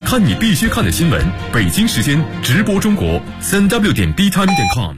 看你必须看的新闻，北京时间直播中国3w.btime.com。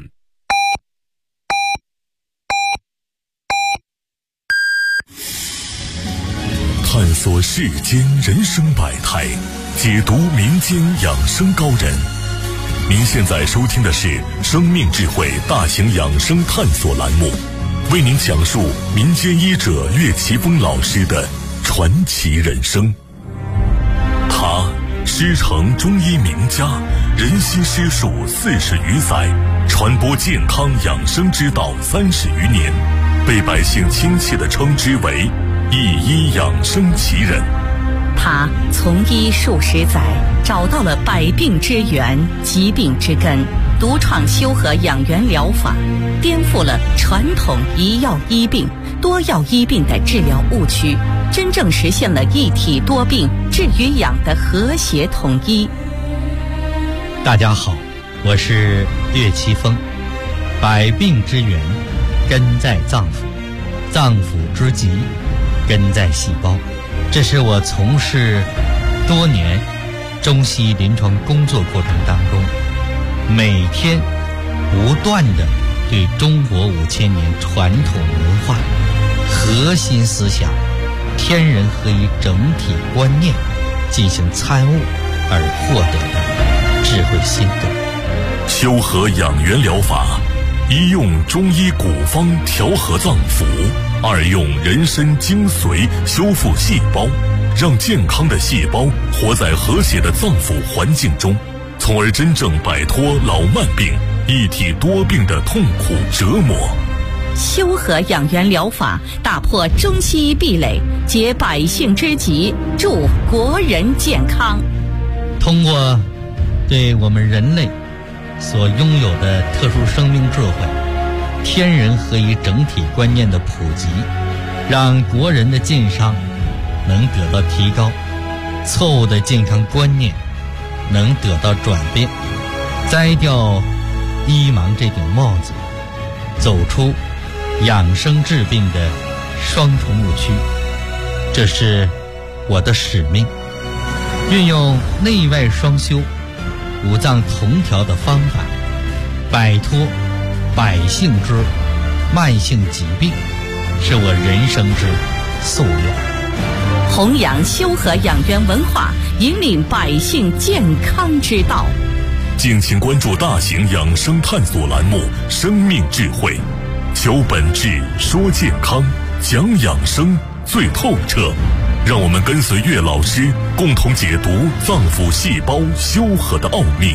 探索世间人生百态，解读民间养生高人。您现在收听的是生命智慧大型养生探索栏目，为您讲述民间医者岳奇峰老师的传奇人生。他师承中医名家，人心师术40余载，传播健康养生之道30余年，被百姓亲切地称之为一医养生奇人。 他从医数十载，找到了百病之源、疾病之根，独创修和养元疗法，颠覆了传统一药医病、多药医病的治疗误区，真正实现了一体多病、治与养的和谐统一。 大家好，我是岳奇峰。百病之源根在脏腑，脏腑之疾根在细胞。这是我从事多年中西医临床工作过程当中，每天不断地对中国5000年传统文化核心思想天人合一整体观念进行参悟而获得的智慧心得。 修和养元疗法，一用中医古方调和脏腑，二用人参精髓修复细胞，让健康的细胞活在和谐的脏腑环境中，从而真正摆脱老慢病、一体多病的痛苦折磨。 修和养元疗法打破中西医壁垒，解百姓之急，助国人健康。 通过对我们人类所拥有的特殊生命智慧、天人合一整体观念的普及，让国人的健康能得到提高，错误的健康观念能得到转变，摘掉医盲这顶帽子，走出养生治病的双重误区。这是我的使命，运用内外双修、五脏同调的方法，摆脱百姓之慢性疾病，是我人生之夙愿。 弘扬修和养元文化，引领百姓健康之道。 敬请关注大型养生探索栏目《生命智慧》，求本质，说健康，讲养生最透彻。让我们跟随岳老师，共同解读脏腑细胞修和的奥秘。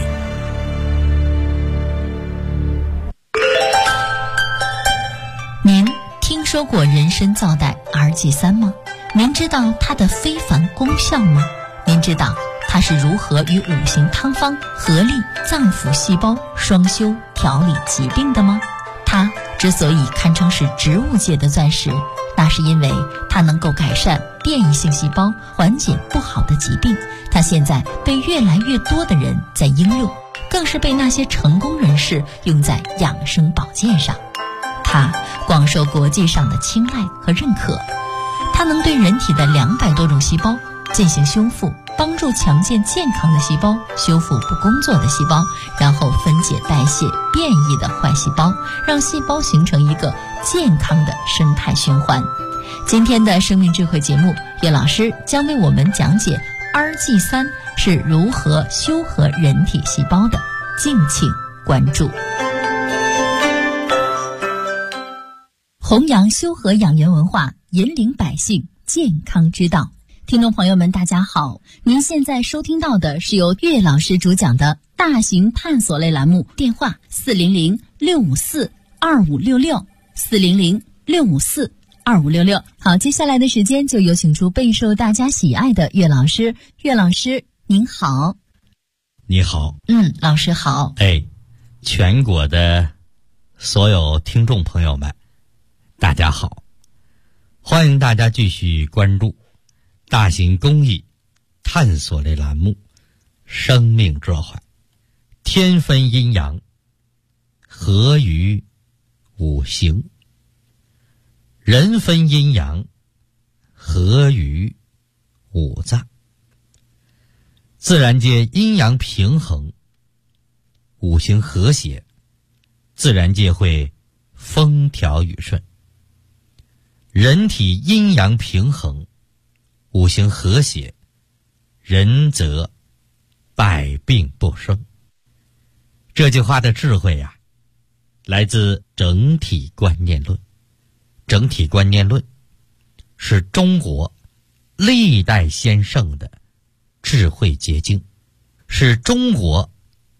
您听说过人参皂苷 RG3 吗？您知道它的非凡功效吗？您知道它是如何与5行汤方合力脏腑细胞双修调理疾病的吗？它之所以堪称是植物界的钻石，那是因为它能够改善变异性细胞，缓解不好的疾病。它现在被越来越多的人在应用，更是被那些成功人士用在养生保健上。它广受国际上的青睐和认可。它能对人体的200多种细胞进行修复，帮助强健健康的细胞修复不工作的细胞，然后分解代谢变异的坏细胞，让细胞形成一个健康的生态循环。今天的生命智慧节目，岳老师将为我们讲解 RG3 是如何修和人体细胞的，敬请关注。弘扬修和养元文化，引领百姓健康之道。听众朋友们大家好，您现在收听到的是由岳老师主讲的大型探索类栏目，电话400-654-2566 400-654-2566。好，接下来的时间就有请出备受大家喜爱的岳老师。岳老师您好。 你好。 老师好。 全国的所有听众朋友们大家好，欢迎大家继续关注大型公益探索类栏目《生命智慧》，天分阴阳，合于5行；人分阴阳，合于5脏。 自然界阴阳平衡，五行和谐，自然界会风调雨顺。人体阴阳平衡，五行和谐，人则百病不生。这句话的智慧啊，来自整体观念论。整体观念论是中国历代先圣的智慧结晶，是中国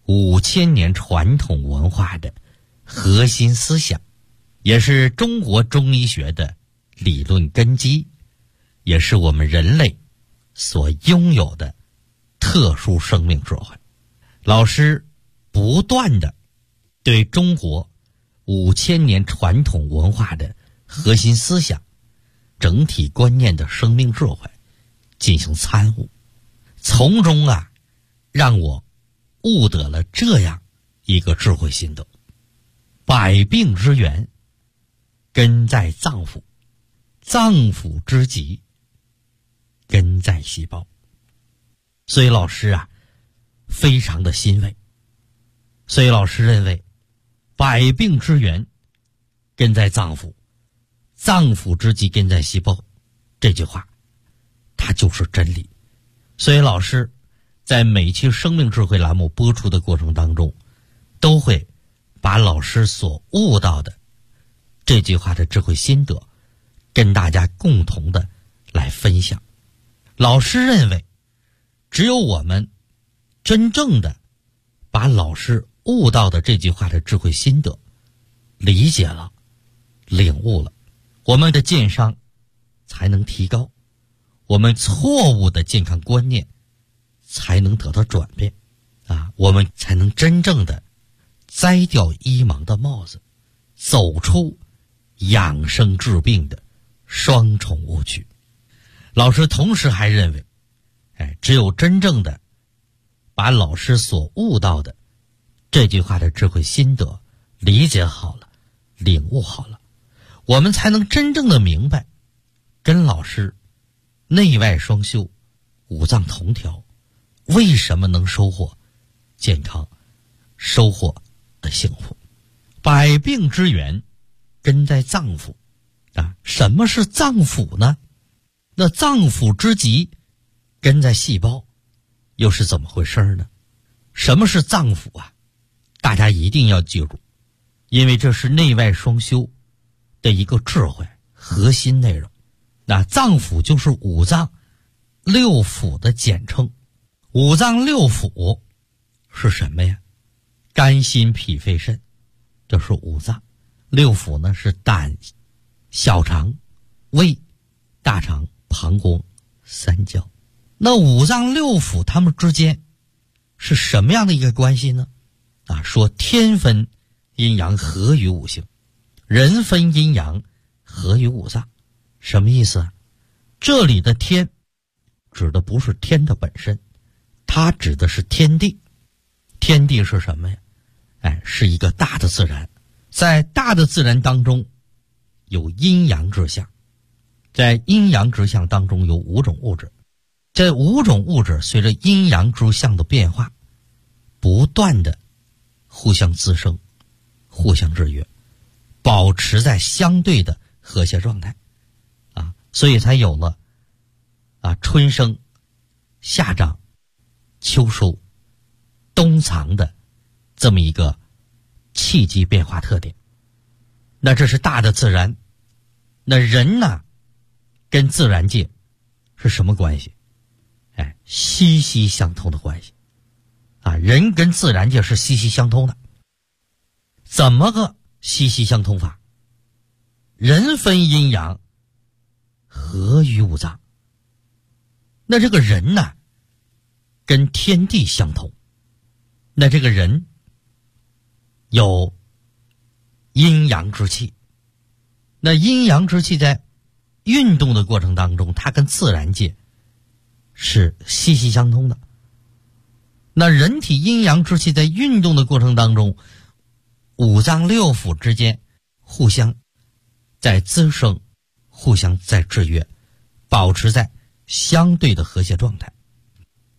5000年传统文化的核心思想，也是中国中医学的理论根基，也是我们人类所拥有的特殊生命智慧。老师不断的对中国5000年传统文化的核心思想、整体观念的生命智慧进行参悟，从中让我悟得了这样一个智慧心得：百病之源根在脏腑，脏腑之疾根在细胞。所以老师非常的欣慰。所以老师认为，百病之源根在脏腑，脏腑之疾根在细胞，这句话它就是真理。所以老师在每期生命智慧栏目播出的过程当中，都会把老师所悟到的这句话的智慧心得跟大家共同的来分享。老师认为，只有我们真正的把老师悟到的这句话的智慧心得理解了、领悟了，我们的健康才能提高，我们错误的健康观念才能得到转变我们才能真正的摘掉医盲的帽子，走出养生治病的双重误区。老师同时还认为，只有真正的把老师所悟到的这句话的智慧心得理解好了、领悟好了，我们才能真正的明白，跟老师内外双修、五脏同调，为什么能收获健康、收获的幸福。百病之源根在脏腑什么是脏腑呢？那脏腑之疾根在细胞，又是怎么回事呢？什么是脏腑大家一定要记住，因为这是内外双修的一个智慧核心内容。那脏腑就是五脏六腑的简称。五脏六腑是什么呀？肝心脾肺肾，这是五脏。六腑呢是胆、小肠、胃、大肠、膀胱、三焦。那五脏六腑它们之间是什么样的一个关系呢？说天分阴阳合于五行，人分阴阳合于五脏。什么意思这里的天指的不是天的本身，它指的是天地。天地是什么呀？是一个大的自然。在大的自然当中有阴阳之象，在阴阳之象当中有5种物质。这5种物质随着阴阳之象的变化，不断的互相滋生、互相制约，保持在相对的和谐状态所以才有了春生、夏长、秋收、冬藏的这么一个气机变化特点。那这是大的自然。那人呢，跟自然界是什么关系？息息相通的关系人跟自然界是息息相通的。怎么个息息相通法？人分阴阳合于五脏。那这个人呢，跟天地相同。那这个人有阴阳之气。那阴阳之气在运动的过程当中，它跟自然界是息息相通的。那人体阴阳之气在运动的过程当中，五脏六腑之间互相在滋生，互相在制约，保持在相对的和谐状态。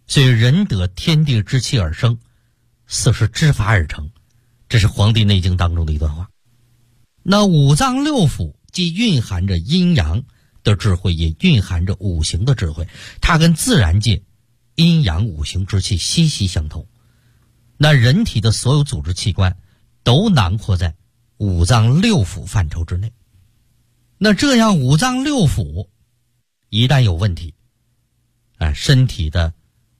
所以人得天地之气而生，四是之法而成，这是《黄帝内经》当中的一段话。那五脏六腑既蕴含着阴阳的智慧，也蕴含着五行的智慧，它跟自然界阴阳五行之气息息相通。那人体的所有组织器官都囊括在五脏六腑范畴之内。那这样五脏六腑一旦有问题，身体的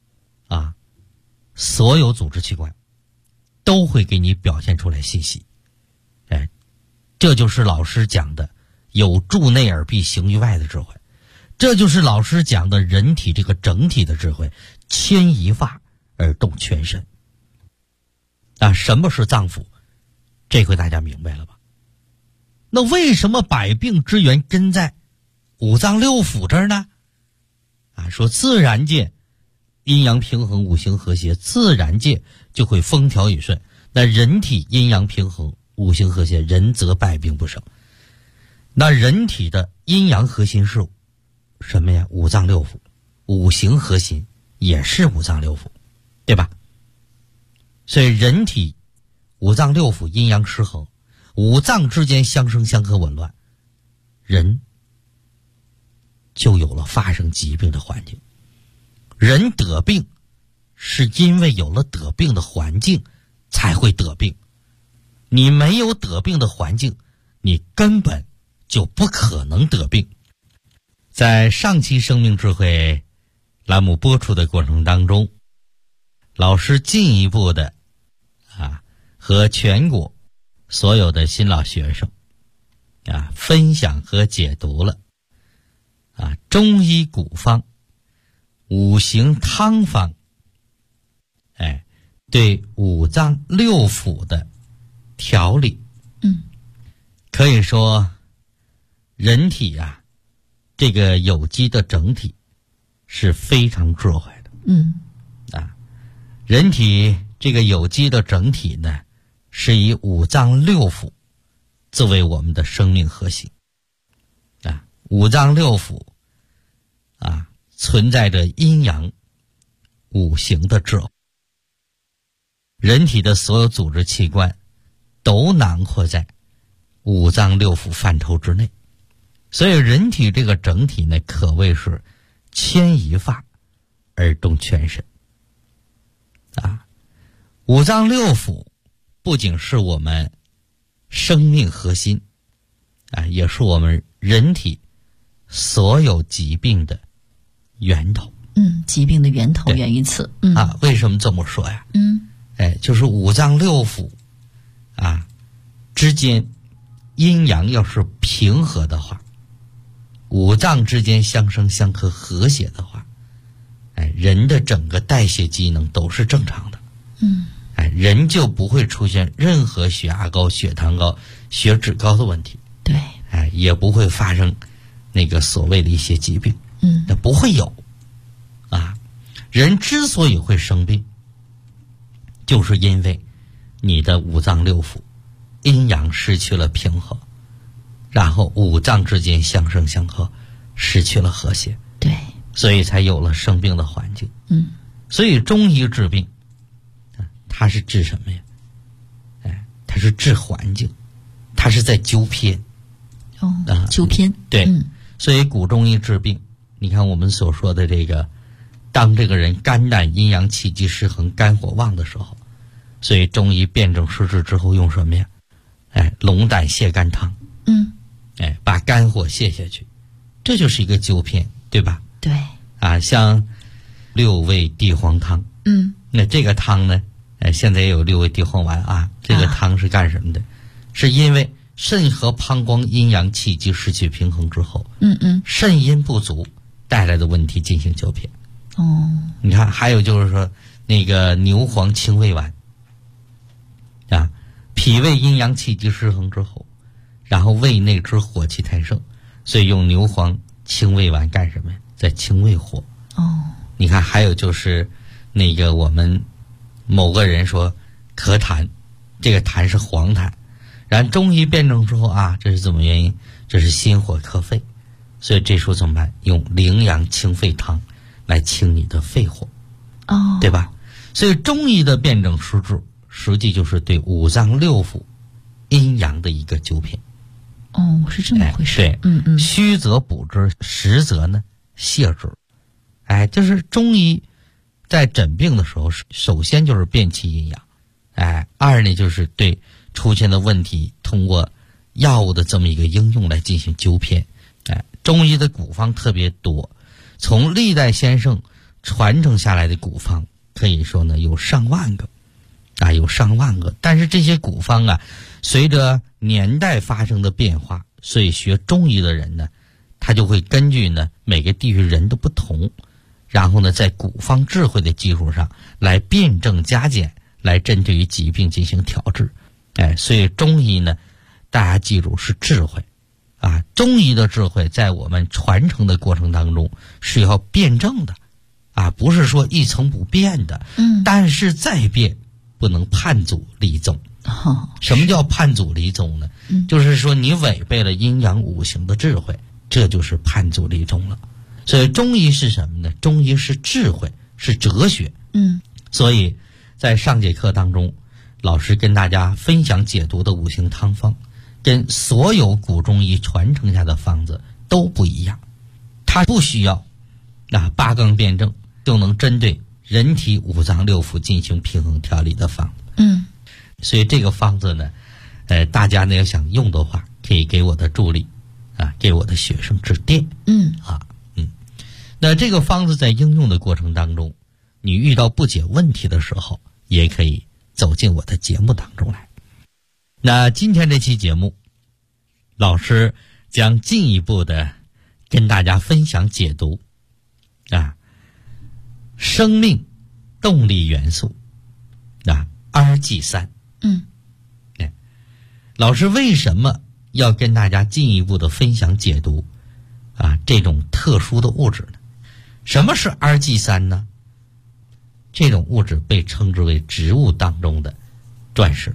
所有组织器官都会给你表现出来信息。这就是老师讲的有助内而必行于外的智慧，这就是老师讲的人体这个整体的智慧，牵一发而动全身。什么是脏腑？这回大家明白了吧？那为什么百病之源根在五脏六腑这儿呢？说自然界阴阳平衡，五行和谐，自然界就会风调雨顺。那人体阴阳平衡，五行和谐，人则百病不生。那人体的阴阳核心是什么呀？五脏六腑，五行核心也是五脏六腑，对吧？所以人体五脏六腑阴阳失衡，五脏之间相生相克紊乱，人就有了发生疾病的环境。人得病是因为有了得病的环境才会得病，你没有得病的环境，你根本就不可能得病。在上期生命智慧栏目播出的过程当中，老师进一步的和全国所有的新老学生分享和解读了中医古方五行汤方对五脏六腑的调理。可以说人体这个有机的整体是非常智慧的。人体这个有机的整体呢，是以五脏六腑作为我们的生命核心。五脏六腑存在着阴阳五行的智慧。人体的所有组织器官都囊括在五脏六腑范畴之内，所以人体这个整体呢，可谓是牵一发而动全身。五脏六腑不仅是我们生命核心也是我们人体所有疾病的源头。 疾病的源头源于此。 为什么这么说呀？就是五脏六腑之间阴阳要是平和的话，五脏之间相生相克和谐的话，人的整个代谢机能都是正常的。人就不会出现任何血压高、血糖高、血脂高的问题。 对。 也不会发生那个所谓的一些疾病。那不会有。人之所以会生病，就是因为你的五脏六腑阴阳失去了平衡，然后五脏之间相生相克，失去了和谐。 对。 所以才有了生病的环境。所以中医治病它是治什么呀？它是治环境，它是在纠偏。 纠偏。 对。所以古中医治病，你看我们所说的这个，当这个人肝胆阴阳气机失衡，肝火旺的时候，所以中医辨证施治之后用什么呀？龙胆泻肝汤。把肝火泻下去，这就是一个纠偏，对吧？ 对。 像六味地黄汤。那这个汤呢，现在也有六味地黄丸这个汤是干什么的？是因为肾和膀胱阴阳气机失去平衡之后，肾阴不足带来的问题进行纠偏。你看，还有就是说那个牛黄清胃丸脾胃阴阳气机失衡之后，然后胃内之火气太盛，所以用牛黄清胃丸干什么呀？在清胃火。你看，还有就是那个我们某个人说咳痰，这个痰是黄痰，然后中医辨证之后这是怎么原因？这是心火克肺，所以这时候怎么办？用羚羊清肺汤来清你的肺火。 对吧？所以中医的辨证施治实际就是对五脏六腑阴阳的一个纠偏。 是这么回事。 对，虚则补之，实则呢泻之。就是中医在诊病的时候，首先就是辨其阴阳，二呢就是对出现的问题通过药物的这么一个应用来进行纠偏。中医的古方特别多，从历代先生传承下来的古方可以说呢有上万个，但是这些古方啊，随着年代发生的变化，所以学中医的人呢，他就会根据呢每个地域人的不同，然后呢在古方智慧的基础上来辨证加减，来针对于疾病进行调治。所以中医呢，大家记住是智慧中医的智慧在我们传承的过程当中是要辩证的不是说一成不变的。但是再变不能叛祖离宗。什么叫叛祖离宗呢？就是说你违背了阴阳五行的智慧，这就是叛祖离宗了。所以中医是什么呢？中医是智慧，是哲学。所以在上节课当中，老师跟大家分享解读的五行汤方跟所有古中医传承下的方子都不一样，它不需要八纲辩证就能针对人体五脏六腑进行平衡调理的方子。所以这个方子呢，大家呢要想用的话，可以给我的助理给我的学生致电。那这个方子在应用的过程当中，你遇到不解问题的时候，也可以走进我的节目当中来。那今天这期节目，老师将进一步的跟大家分享解读生命动力元素Rg3。老师为什么要跟大家进一步的分享解读这种特殊的物质呢？什么是 Rg3 呢？这种物质被称之为植物当中的钻石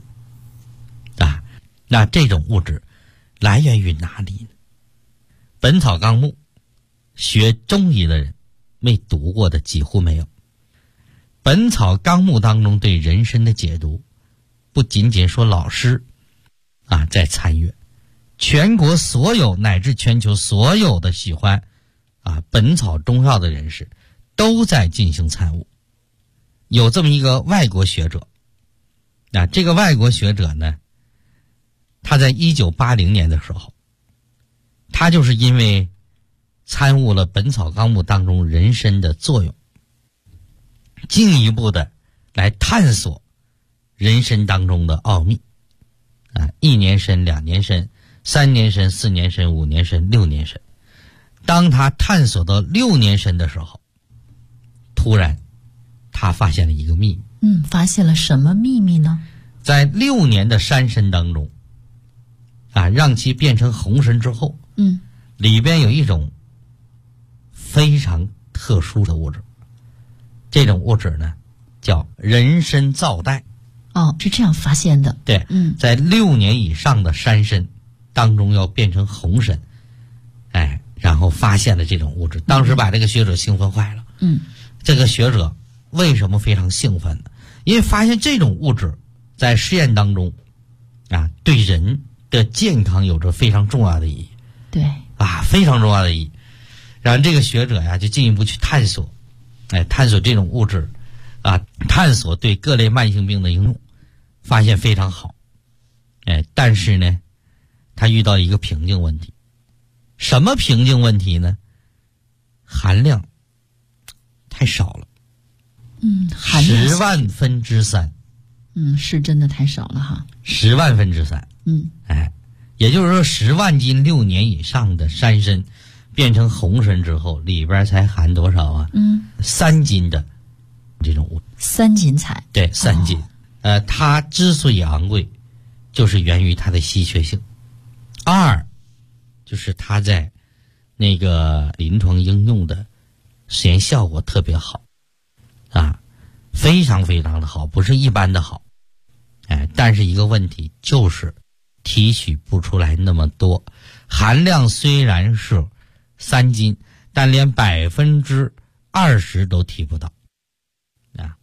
那这种物质来源于哪里呢？本草纲目学中医的人没读过的几乎没有。本草纲目当中对人参的解读，不仅仅说老师在参与，全国所有乃至全球所有的喜欢本草中药的人士都在进行参悟。有这么一个外国学者，这个外国学者呢，他在1980年的时候，他就是因为参悟了本草纲目当中人参的作用，进一步的来探索人参当中的奥秘1年参、2年参、3年参、4年参、5年参、6年参。当他探索到6年参的时候，突然他发现了一个秘密。 发现了什么秘密呢？ 在6年的山参当中让其变成红参之后，里边有一种非常特殊的物质，这种物质呢叫人参皂带。 是这样发现的。 对，在6年以上的山参当中要变成红参，然后发现了这种物质，当时把这个学者兴奋坏了。这个学者为什么非常兴奋呢？因为发现这种物质在实验当中对人的健康有着非常重要的意义。 对非常重要的意义。然后这个学者就进一步去探索，探索这种物质探索对各类慢性病的应用，发现非常好。但是呢，他遇到一个瓶颈问题。什么瓶颈问题呢？含量太少了。 含量 10万分之3。 是真的太少了哈。 10万分之3。也就是说10万斤6年以上的山参变成红参之后，里边才含多少3斤的这种物质。 3斤才。 对，3斤。它之所以昂贵，就是源于它的稀缺性。2就是它在那个临床应用的实验效果特别好非常非常的好，不是一般的好。但是一个问题就是提取不出来那么多，含量虽然是3斤，但连20%都提不到。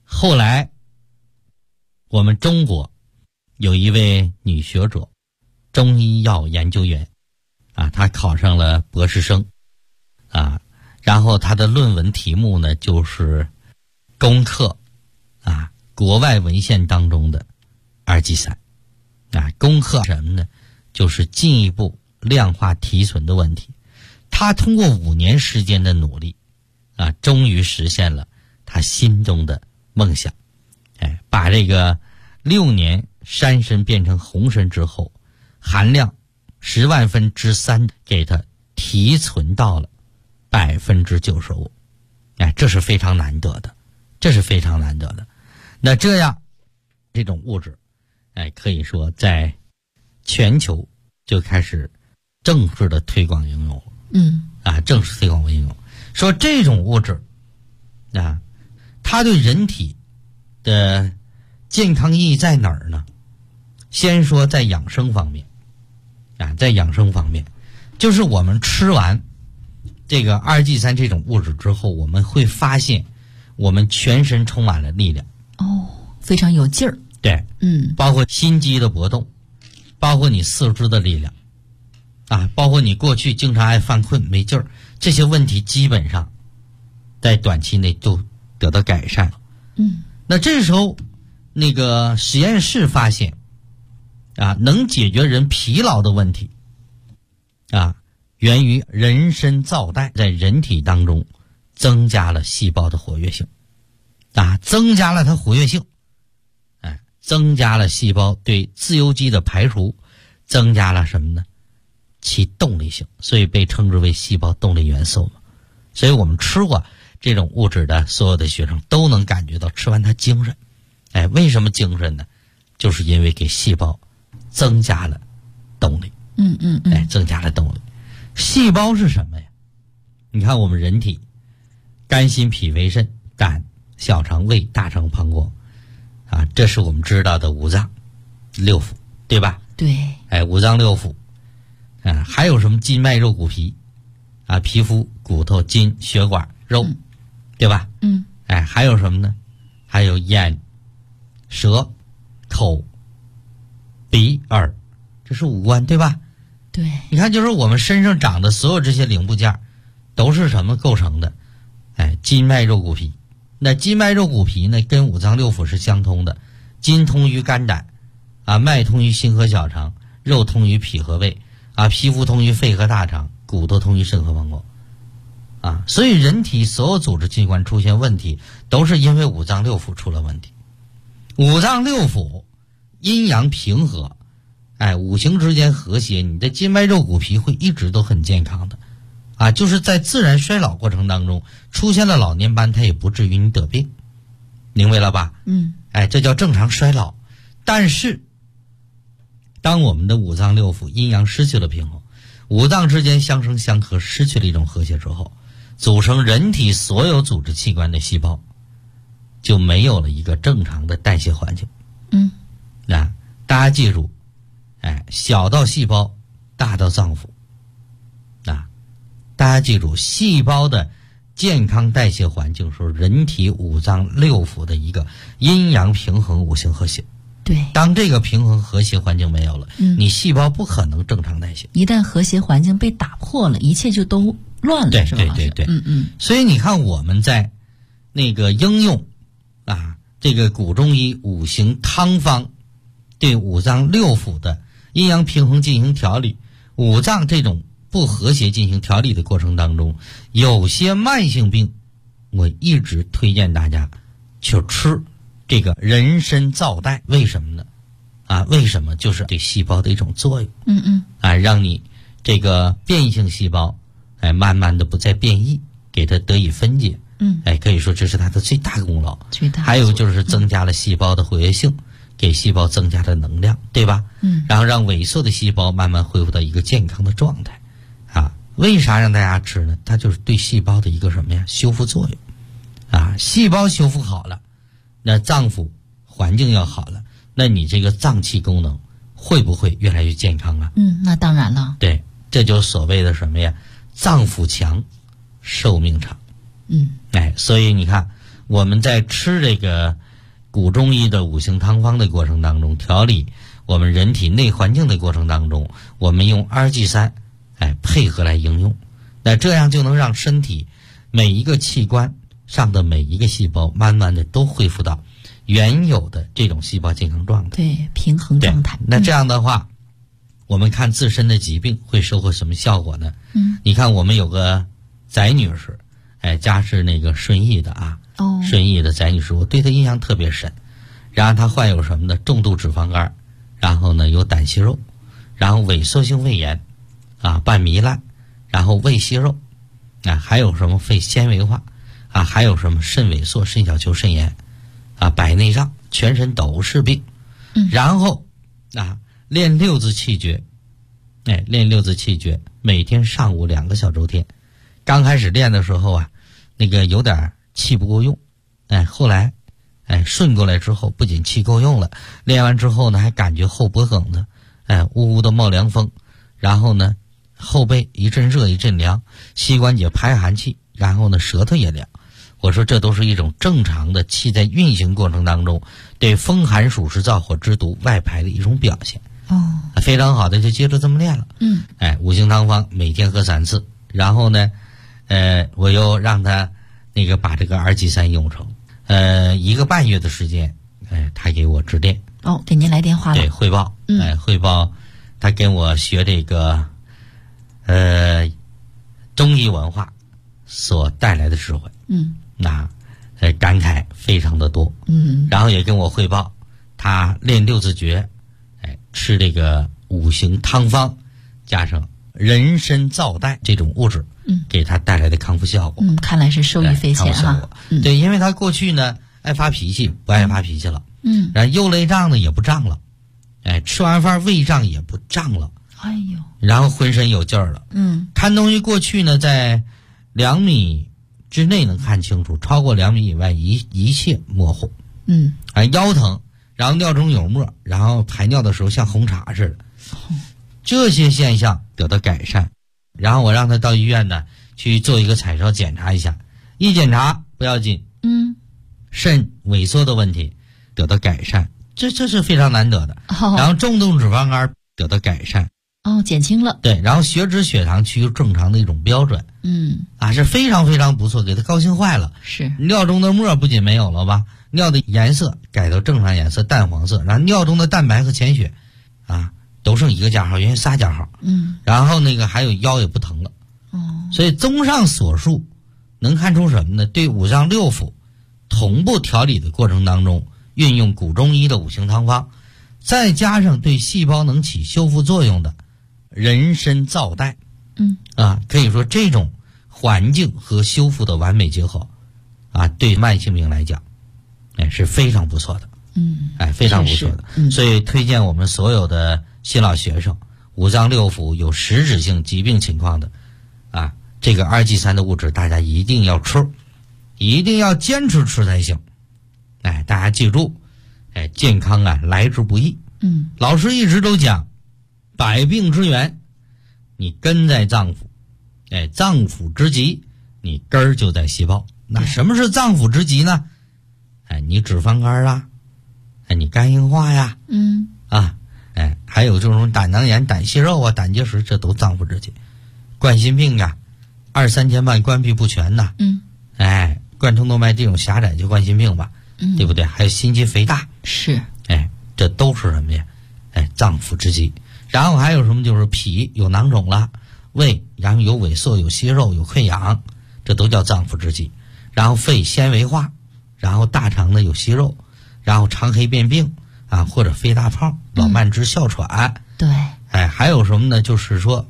后来我们中国有一位女学者，中医药研究员她考上了博士生然后她的论文题目呢就是攻克国外文献当中的二剂三攻克什么呢？就是进一步量化提纯的问题。他通过5年时间的努力终于实现了他心中的梦想。把这个6年山参变成红参之后，含量10万分之3给它提纯到了95%。这是非常难得的，这是非常难得的。那这样这种物质可以说在全球就开始正式的推广应用了。正式推广应用。说这种物质它对人体的健康意义在哪儿呢？先说在养生方面在养生方面，就是我们吃完这个二剂三这种物质之后，我们会发现我们全身充满了力量非常有劲儿。 对，包括心肌的搏动，包括你四肢的力量包括你过去经常爱犯困没劲儿，这些问题基本上在短期内都得到改善了。那这时候那个实验室发现能解决人疲劳的问题源于人参皂苷在人体当中增加了细胞的活跃性增加了它活跃性增加了细胞对自由基的排除，增加了什么呢？其动力性，所以被称之为细胞动力元素嘛。所以我们吃过这种物质的所有的学生都能感觉到吃完它精神。为什么精神呢？就是因为给细胞增加了动力。增加了动力。细胞是什么呀？你看我们人体肝心脾肺肾胆小肠胃大肠膀胱这是我们知道的五脏六腑，对吧？ 对。 五脏六腑还有什么筋脉肉骨皮皮肤骨头筋血管肉，对吧？还有什么呢？还有眼舌口鼻耳，这是五官，对吧？ 对。 你看就是我们身上长的所有这些零部件都是什么构成的？筋脉肉骨皮。那筋脉肉骨皮呢跟五脏六腑是相通的，筋通于肝胆脉通于心和小肠，肉通于脾和胃皮肤通于肺和大肠，骨头通于肾和膀胱所以人体所有组织器官出现问题都是因为五脏六腑出了问题。五脏六腑阴阳平和五行之间和谐，你的筋脉肉骨皮会一直都很健康的就是在自然衰老过程当中出现了老年斑，它也不至于你得病，明白了吧？这叫正常衰老。但是当我们的五脏六腑阴阳失去了平衡，五脏之间相生相克，失去了一种和谐之后，组成人体所有组织器官的细胞就没有了一个正常的代谢环境。大家记住小到细胞，大到脏腑大家记住，细胞的健康代谢环境是人体五脏六腑的一个阴阳平衡，五行和谐。 对。 当这个平衡和谐环境没有了，你细胞不可能正常代谢。 一旦和谐环境被打破了，一切就都乱了，是吧？ 对。所以你看我们在那个应用这个古中医五行汤方对五脏六腑的阴阳平衡进行调理，五脏这种不和谐进行调理的过程当中，有些慢性病我一直推荐大家去吃这个人参皂苷。为什么呢？为什么？就是对细胞的一种作用。让你这个变异性细胞慢慢的不再变异，给它得以分解。可以说这是它的最大功劳。还有就是增加了细胞的活跃性，给细胞增加了能量，对吧？然后让萎缩的细胞慢慢恢复到一个健康的状态。为啥让大家吃呢？它就是对细胞的一个什么呀？修复作用。细胞修复好了，那脏腑环境要好了，那你这个脏器功能会不会越来越健康啊？ 那当然了。 对，这就所谓的什么呀？脏腑强，寿命长。所以你看我们在吃这个古中医的五行汤方的过程当中，调理我们人体内环境的过程当中，我们用RG3配合来应用，那这样就能让身体每一个器官上的每一个细胞慢慢的都恢复到原有的这种细胞健康状态， 对，平衡状态。 那这样的话，我们看自身的疾病会收获什么效果呢？你看我们有个翟女士，家是那个顺义的啊，顺义的翟女士，我对她印象特别深。然后她患有什么呢？重度脂肪肝，然后呢有胆息肉，然后萎缩性胃炎伴糜烂，然后胃息肉还有什么肺纤维化还有什么肾萎缩、肾小球肾炎白内障，全身都是病。然后练六字气诀，练六字气诀，每天上午2个小周天。刚开始练的时候那个有点气不够用，后来顺过来之后，不仅气够用了，练完之后呢，还感觉后脖梗子呜呜的冒凉风，然后呢后背一阵热一阵凉，膝关节排寒气，然后呢舌头也凉。我说这都是一种正常的气在运行过程当中对风寒暑湿燥火之毒外排的一种表现。非常好的，就接着这么练了。五行汤方每天喝3次，然后呢我又让他那个把这个RG3用成1个半月的时间，他给我致电给您来电话了， 对，汇报汇报他跟我学这个中医文化所带来的智慧，感慨非常的多，然后也跟我汇报他练六字诀，吃这个五行汤方加上人参皂苷这种物质，给他带来的康复效果。 看来是受益匪浅哈。 对，因为他过去呢爱发脾气，不爱发脾气了，然后右肋胀呢也不胀了，吃完饭胃胀也不胀了，然后浑身有劲儿了，看东西过去呢在2米之内能看清楚，超过2米以外一切模糊，腰疼，然后尿中有沫，然后排尿的时候像红茶似的，这些现象得到改善。然后我让他到医院呢去做一个彩烧检查一下，一检查不要紧，肾萎缩的问题得到改善，这是非常难得的。然后重度脂肪肝得到改善， 减轻了。 对，然后血脂血糖趋于正常的一种标准，是非常非常不错，给他高兴坏了。 是尿中的沫不仅没有了吧，尿的颜色改到正常颜色淡黄色，然后尿中的蛋白和潜血都剩1个加号，原先3加号，然后那个还有腰也不疼了，所以综上所述，能看出什么呢？对五脏六腑同步调理的过程当中，运用古中医的五行汤方，再加上对细胞能起修复作用的人参皂苷，可以说这种环境和修复的完美结合，对慢性病来讲，是非常不错的，非常不错的。所以推荐我们所有的新老学生，五脏六腑有实质性疾病情况的，这个RG3的物质大家一定要吃，一定要坚持吃才行。大家记住，健康来之不易。老师一直都讲，百病之源，你根在脏腑，脏腑之疾，你根儿就在细胞。那什么是脏腑之疾呢？你脂肪肝你肝硬化呀，还有就是胆囊炎、胆息肉胆结石，这都脏腑之疾。冠心病2-3天半关闭不全冠冲动脉这种狭窄就冠心病吧，对不对？还有心肌肥大， 是， 这都是什么呀？脏腑之疾。然后还有什么？就是脾有囊肿了，胃然后有萎缩、有息肉、有溃疡，这都叫脏腑之疾。然后肺纤维化，然后大肠呢有息肉，然后肠黑变病或者肺大泡、老慢支、哮喘。 对， 还有什么呢？就是说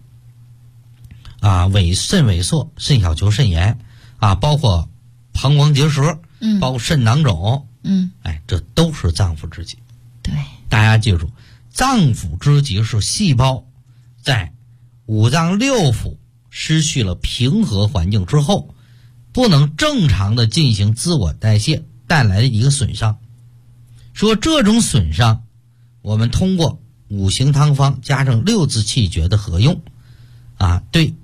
肾萎缩、肾小球肾炎包括膀胱结石，包括肾囊肿，这都是脏腑之疾。 对， 大家记住，脏腑之疾是细胞在五脏六腑失去了平和环境之后，不能正常的进行自我代谢带来的一个损伤。说这种损伤，我们通过五行汤方加上六字气诀的合用对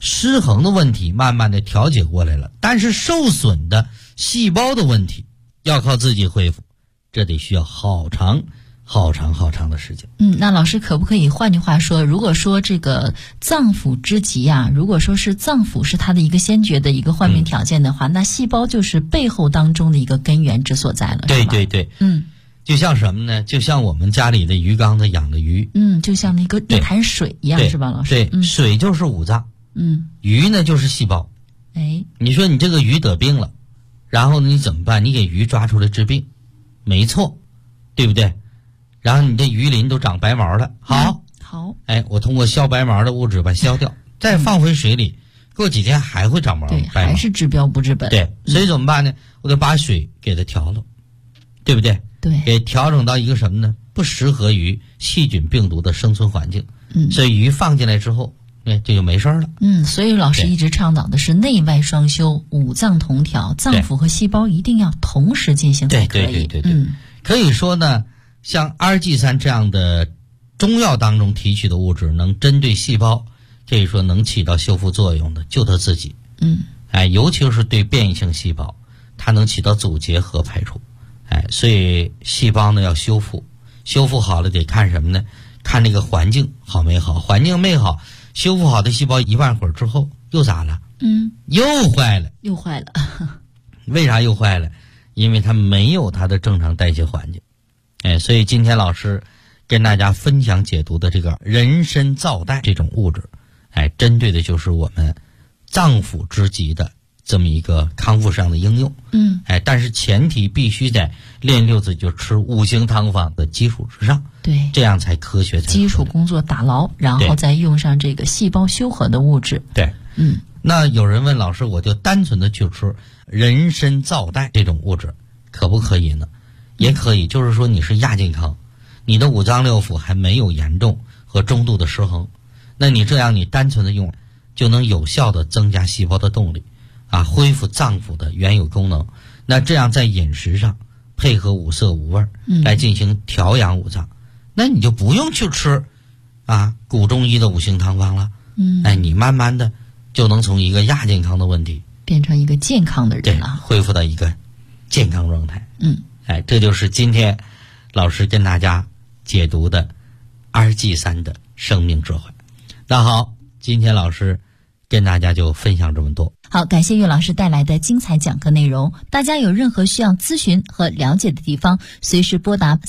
失衡的问题慢慢的调节过来了，但是受损的细胞的问题要靠自己恢复，这得需要好长的时间。 那老师可不可以换句话说，如果说这个脏腑之疾啊，如果说是脏腑是它的一个先决的一个患病条件的话，那细胞就是背后当中的一个根源之所在了。 对对对，就像什么呢？就像我们家里的鱼缸子养的鱼， 就像一潭水一样，是吧，老师？ 对，水就是五脏，鱼呢就是细胞。 哎， 你说你这个鱼得病了，然后你怎么办？你给鱼抓出来治病，没错，对不对？然后你这鱼鳞都长白毛了，好，哎，我通过消白毛的物质把它消掉，再放回水里，过几天还会长毛， 对，还是治标不治本。 对，所以怎么办呢？我得把水给它调了，对不对？ 对， 给调整到一个什么呢？不适合于细菌病毒的生存环境。所以鱼放进来之后，这就没事了。 所以老师一直倡导的是内外双修，五脏同调，脏腑和细胞一定要同时进行才可以。 对，可以说呢，像RG3这样的中药当中提取的物质，能针对细胞，可以说能起到修复作用的，就它自己。尤其是对变异性细胞，它能起到阻截和排除。所以细胞呢要修复好了得看什么呢？看那个环境好没好，环境没好，修复好的细胞一半会儿之后又咋了？又坏了。为啥又坏了？因为它没有它的正常代谢环境。所以今天老师跟大家分享解读的这个人参皂苷这种物质，针对的就是我们脏腑之疾的这么一个康复上的应用。但是前提必须在练六字就吃五行汤方的基础之上， 对， 这样才科学，才基础工作打牢，然后再用上这个细胞修合的物质。 对，那有人问老师，我就单纯的去吃人参皂苷这种物质可不可以呢？也可以，就是说你是亚健康，你的五脏六腑还没有严重和中度的失衡，那你这样你单纯的用就能有效的增加细胞的动力恢复脏腑的原有功能。那这样在饮食上配合五色五味来进行调养五脏，那你就不用去吃古中医的五行汤方了。你慢慢的就能从一个亚健康的问题变成一个健康的人了， 恢复到一个健康状态。这就是今天老师跟大家解读的RG3的生命智慧。那好，今天老师跟大家就分享这么多。 好，感谢岳老师带来的精彩讲课内容。大家有任何需要咨询和了解的地方，随时拨打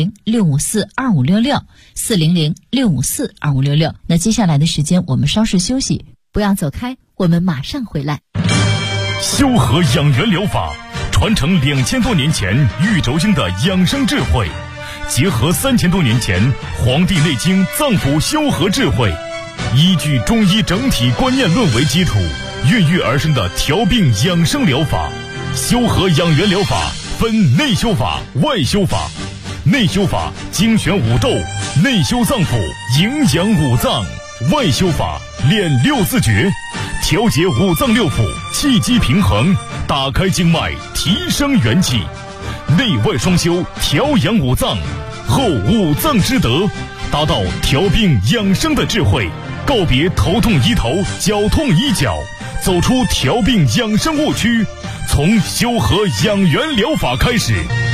400-654-2566，400-654-2566。那接下来的时间我们稍事休息，不要走开，我们马上回来。 修和养元疗法传承2000多年前玉轴经的养生智慧，结合3000多年前《黄帝内经》脏腑修和智慧，依据中医整体观念论为基础，孕育而生的调病养生疗法。修和养元疗法分内修法、外修法。内修法精选五咒，内修脏腑，营养五脏；外修法练六字诀，调节五脏六腑，气机平衡，打开经脉，提升元气。内外双修，调养五脏，后五脏之德，达到调病养生的智慧，告别头痛医头，脚痛医脚，走出调病养生误区，从修和养元疗法开始。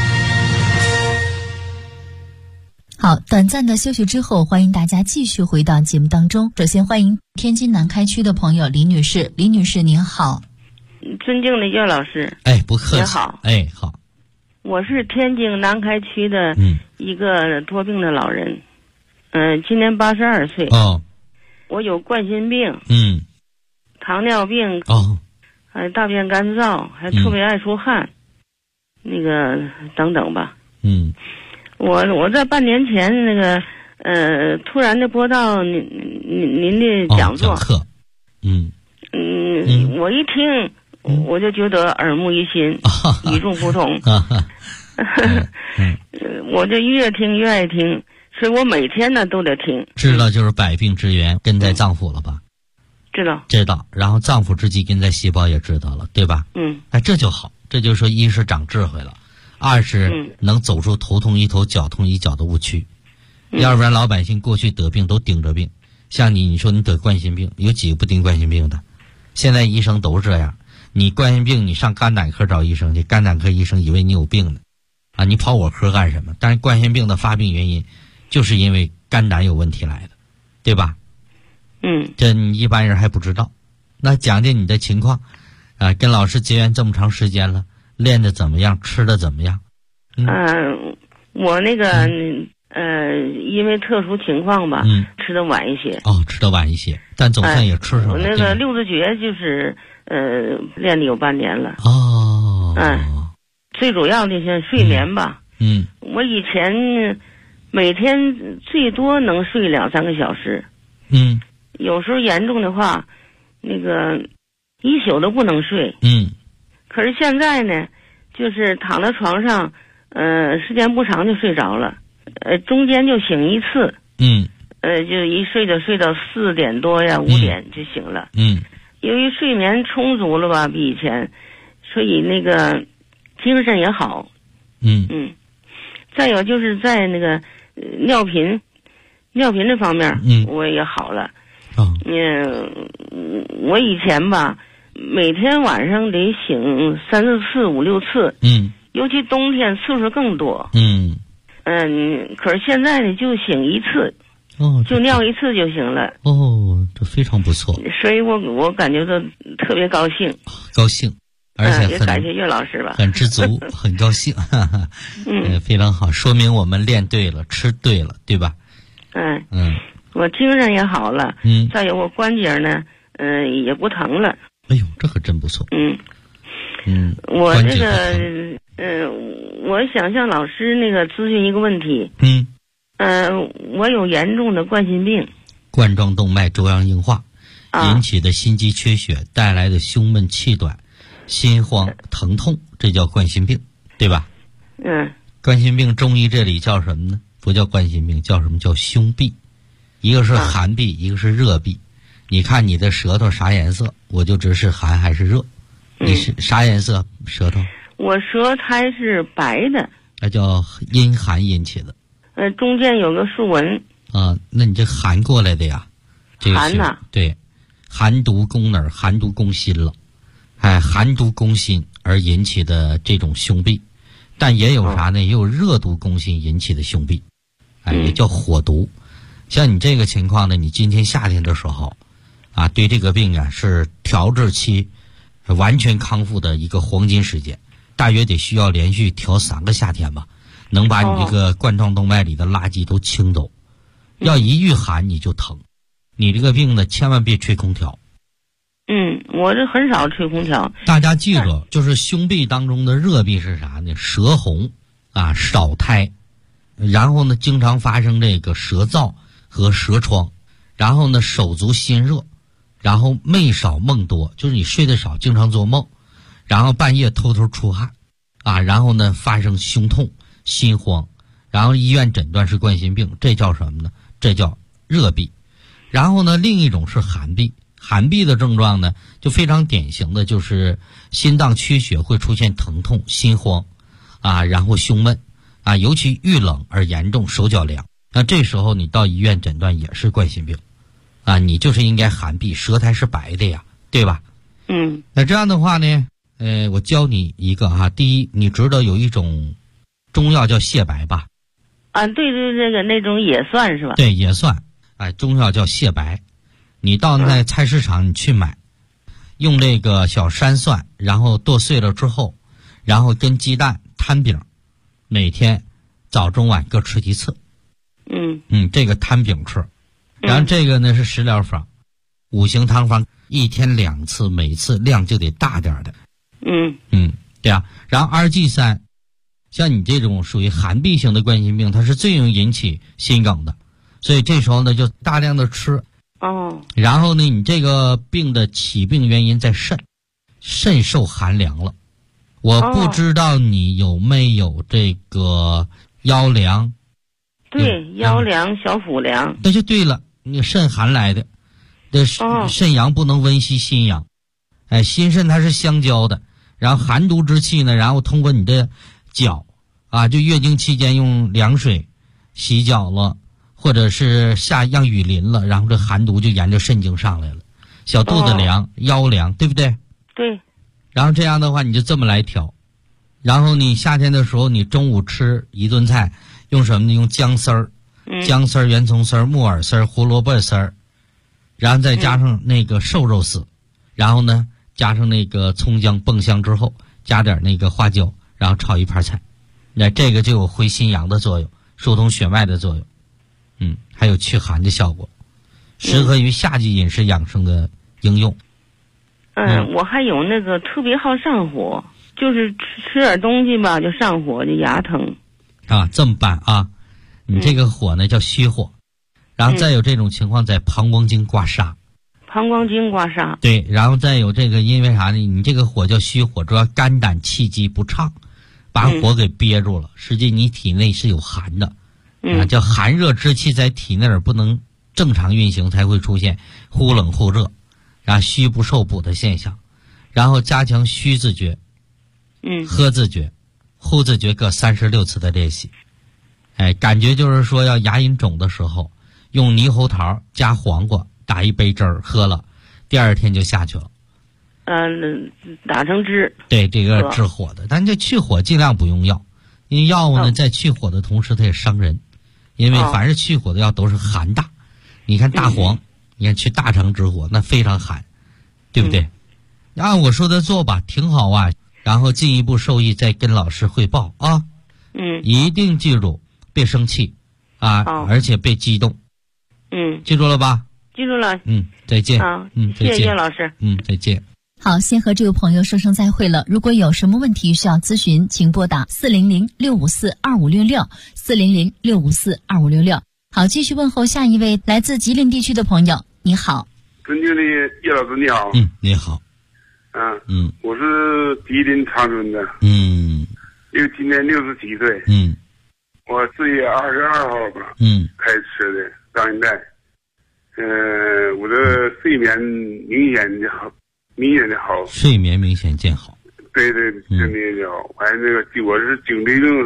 好，短暂的休息之后，欢迎大家继续回到节目当中。首先欢迎天津南开区的朋友李女士。李女士您好。 尊敬的岳老师， 不客气。 您好。 好。 我是天津南开区的一个多病的老人，今年82岁。我有冠心病，糖尿病，还大便干燥，还特别爱出汗，那个等等吧。我在半年前那个突然的播到您的讲座，我一听我就觉得耳目一新，与众不同。我就越听越爱听，所以我每天呢都得听。 知道就是百病之源根在脏腑了吧？知道，然后脏腑之疾根在细胞也知道了，对吧？这就好，这就是说一是长智慧了，二是能走出头痛医头脚痛医脚的误区。要不然老百姓过去得病都顶着病， 像你说你得冠心病，有几个不得冠心病的？现在医生都是这样，你冠心病你上肝胆科找医生去，肝胆科医生以为你有病呢，啊，你跑我科干什么？但是冠心病的发病原因就是因为肝胆有问题来的，对吧？这你一般人还不知道。那讲讲你的情况啊，跟老师结缘这么长时间了，练的怎么样，吃的怎么样？ 我那个因为特殊情况吧，吃的晚一些。 吃的晚一些，但总算也吃上了。 我那个六字诀就是练了有半年了。最主要的像睡眠吧。我以前每天最多能睡2-3个小时。有时候严重的话，那个一宿都不能睡。可是现在呢，就是躺在床上，时间不长就睡着了，中间就醒一次。就一睡就睡到4点多呀，5点就醒了。由于睡眠充足了吧，比以前，所以那个精神也好。再有就是在那个尿频这方面，我也好了。我以前吧，每天晚上得醒3、4次、5、6次。尤其冬天次数更多。可是现在呢，就醒一次。就尿一次就行了。 这非常不错。 所以我感觉到特别高兴。 而且也感谢岳老师吧， 很知足，很高兴。非常好，说明我们练对了，吃对了，对吧？我精神也好了。再有我关节呢，也不疼了。 哎呦，这可真不错。 我这个我想向老师那个咨询一个问题。我有严重的冠心病， 冠状动脉粥样硬化引起的心肌缺血带来的胸闷气短、心慌疼痛，这叫冠心病，对吧？冠心病中医这里叫什么呢？不叫冠心病，叫什么？叫胸痹。一个是寒痹，一个是热痹。你看你的舌头啥颜色，我就知是寒还是热。你是啥颜色舌头？ 我舌苔是白的。 那叫阴寒引起的。 中间有个竖纹。 那你这寒过来的呀？这个寒呐。 对，寒毒攻哪儿？寒毒攻心了。寒毒攻心而引起的这种胸痹，但也有啥呢？也有热毒攻心引起的胸痹，也叫火毒。像你这个情况呢，你今天夏天的时候，对这个病是调治期完全康复的一个黄金时间，大约得需要连续调3个夏天吧，能把你这个冠状动脉里的垃圾都清走。要一遇寒你就疼，你这个病呢，千万别吹空调。 我这很少吹空调。 大家记住，就是胸痹当中的热痹是啥呢？舌红少苔，然后呢经常发生这个舌燥和舌疮，然后呢手足心热，然后寐少梦多，就是你睡得少，经常做梦，然后半夜偷偷出汗然后呢发生胸痛、心慌，然后医院诊断是冠心病，这叫什么呢？这叫热痹。然后呢另一种是寒痹。寒痹的症状呢，就非常典型的就是心脏缺血会出现疼痛、心慌然后胸闷尤其遇冷而严重，手脚凉。那这时候你到医院诊断也是冠心病你就是应该寒痹，舌苔是白的呀，对吧？那这样的话呢，我教你一个第一，你知道有一种中药叫泻白吧？ 对，那种也算是吧？ 对，也算。中药叫泻白。你到那菜市场你去买，用这个小山蒜，然后剁碎了之后，然后跟鸡蛋摊饼，每天早中晚各吃1次。这个摊饼吃。然后这个呢是食疗法，5行汤方，1天2次，每次量就得大点的。对啊。然后2G3，像你这种属于寒痹型的冠心病，它是最容易引起心梗的，所以这时候呢就大量的吃。然后呢你这个病的起病原因在肾受寒凉了。我不知道你有没有这个腰凉。 对，腰凉、小腹凉。 那就对了，你肾寒来的。肾阳不能温煦心阳。心肾它是相交的，然后寒毒之气呢，然后通过你的脚就月经期间用凉水洗脚了， 或者是让雨淋了，然后这寒毒就沿着肾经上来了，小肚子凉，腰凉，对不对？ 对。 然后这样的话你就这么来调，然后你夏天的时候你中午吃一顿菜用什么呢？用姜丝儿、姜丝儿、圆葱丝儿、木耳丝儿、胡萝卜丝儿，然后再加上那个瘦肉丝，然后呢加上那个葱姜爆香之后加点那个花椒，然后炒一盘菜，那这个就有回心阳的作用，疏通血脉的作用，还有驱寒的效果，适合于夏季饮食养生的应用。 我还有那个特别好上火，就是吃点东西吧就上火，就牙疼。 啊，这么办啊？你这个火呢叫虚火，然后再有这种情况在膀胱经刮痧。 膀胱经刮痧。对， 然后再有这个，因为啥呢？你这个火叫虚火，主要肝胆气机不畅，把火给憋住了。实际你体内是有寒的，叫寒热之气在体内不能正常运行，才会出现忽冷忽热，然后虚不受补的现象。然后加强虚自觉，喝自觉、呼自觉各36次的练习。感觉就是说要牙龈肿的时候，用猕猴桃加黄瓜打一杯汁儿喝了，第二天就下去了。 打成汁。对， 这个治火的，但这去火尽量不用药，因为药物呢在去火的同时它也伤人，因为凡是去火的药都是寒大。你看大黄，你看去大肠之火那非常寒，对不对？按我说的做吧，挺好啊。然后进一步受益再跟老师汇报啊。一定记住，别生气啊，而且别激动。记住了吧？ 记住了。 再见。 谢谢老师。 再见。 好，先和这位朋友说声再会了。如果有什么问题需要咨询，请拨打400-654-2566 400-654-2566。好，继续问候下一位来自吉林地区的朋友。你好。 尊敬的叶老师你好。 你好。 我是吉林长春的。今年67岁。我4月22号吧。开吃的当现在。我的睡眠明显的好。睡眠明显见好。 对，真的好。还那个，我是颈椎病